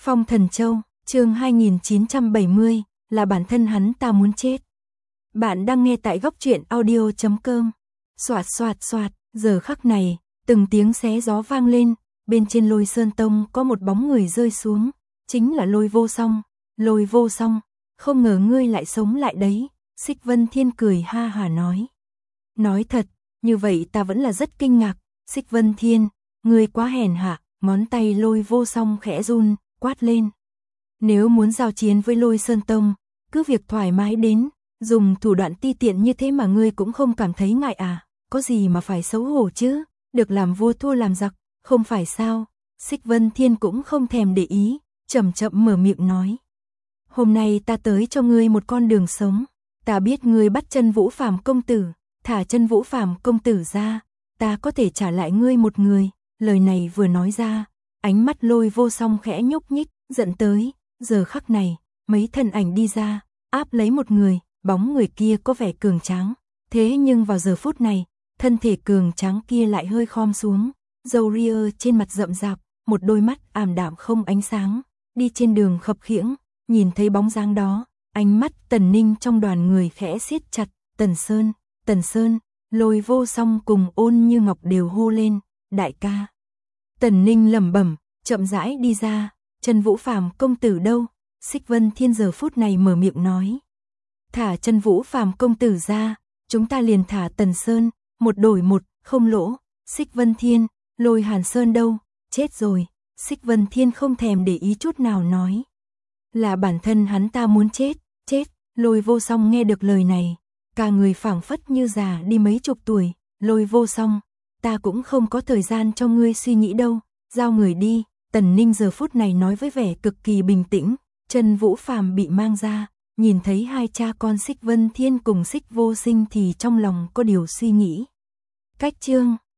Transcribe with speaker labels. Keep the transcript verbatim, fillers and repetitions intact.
Speaker 1: Phong Thần Châu, chương hai nghìn chín trăm bảy mươi, là bản thân hắn ta muốn chết. Bạn đang nghe tại góc truyện audio chấm com. Soạt soạt soạt, giờ khắc này, từng tiếng xé gió vang lên, bên trên Lôi Sơn Tông có một bóng người rơi xuống, chính là Lôi Vô Song. Lôi Vô Song, không ngờ ngươi lại sống lại đấy, Xích Vân Thiên cười ha hà nói. Nói thật, như vậy ta vẫn là rất kinh ngạc, Xích Vân Thiên, ngươi quá hèn hạ, ngón tay Lôi Vô Song khẽ run, quát lên. Nếu muốn giao chiến với Lôi Sơn Tông, cứ việc thoải mái đến, dùng thủ đoạn ti tiện như thế mà ngươi cũng không cảm thấy ngại à, có gì mà phải xấu hổ chứ, được làm vua thua làm giặc, không phải sao? Xích Vân Thiên cũng không thèm để ý, chậm chậm mở miệng nói. Hôm nay ta tới cho ngươi một con đường sống, ta biết ngươi bắt chân Vũ Phàm công tử, thả chân Vũ Phàm công tử ra, ta có thể trả lại ngươi một người. Lời này vừa nói ra, ánh mắt Lôi Vô Song khẽ nhúc nhích, giận tới, giờ khắc này, mấy thân ảnh đi ra, áp lấy một người, bóng người kia có vẻ cường tráng, thế nhưng vào giờ phút này, thân thể cường tráng kia lại hơi khom xuống, râu ria trên mặt rậm rạp, một đôi mắt ảm đạm không ánh sáng, đi trên đường khập khiễng, nhìn thấy bóng dáng đó, ánh mắt Tần Ninh trong đoàn người khẽ siết chặt, Tần Sơn, Tần Sơn, Lôi Vô Song cùng Ôn Như Ngọc đều hô lên, đại ca. Tần Ninh lẩm bẩm, chậm rãi đi ra, chân Vũ Phàm công tử đâu? Xích Vân Thiên giờ phút này mở miệng nói. Thả chân Vũ Phàm công tử ra, chúng ta liền thả Tần Sơn, một đổi một, không lỗ. Xích Vân Thiên, Lôi Hàn Sơn đâu? Chết rồi. Xích Vân Thiên không thèm để ý chút nào nói. Là bản thân hắn ta muốn chết, chết. Lôi Vô Song nghe được lời này, cả người phảng phất như già đi mấy chục tuổi. Lôi Vô Song, ta cũng không có thời gian cho ngươi suy nghĩ đâu, giao người đi. Tần Ninh giờ phút này nói với vẻ cực kỳ bình tĩnh, chân Vũ Phàm bị mang ra, nhìn thấy hai cha con Xích Vân Thiên cùng Xích Vô Sinh thì trong lòng có điều suy nghĩ. Cách chương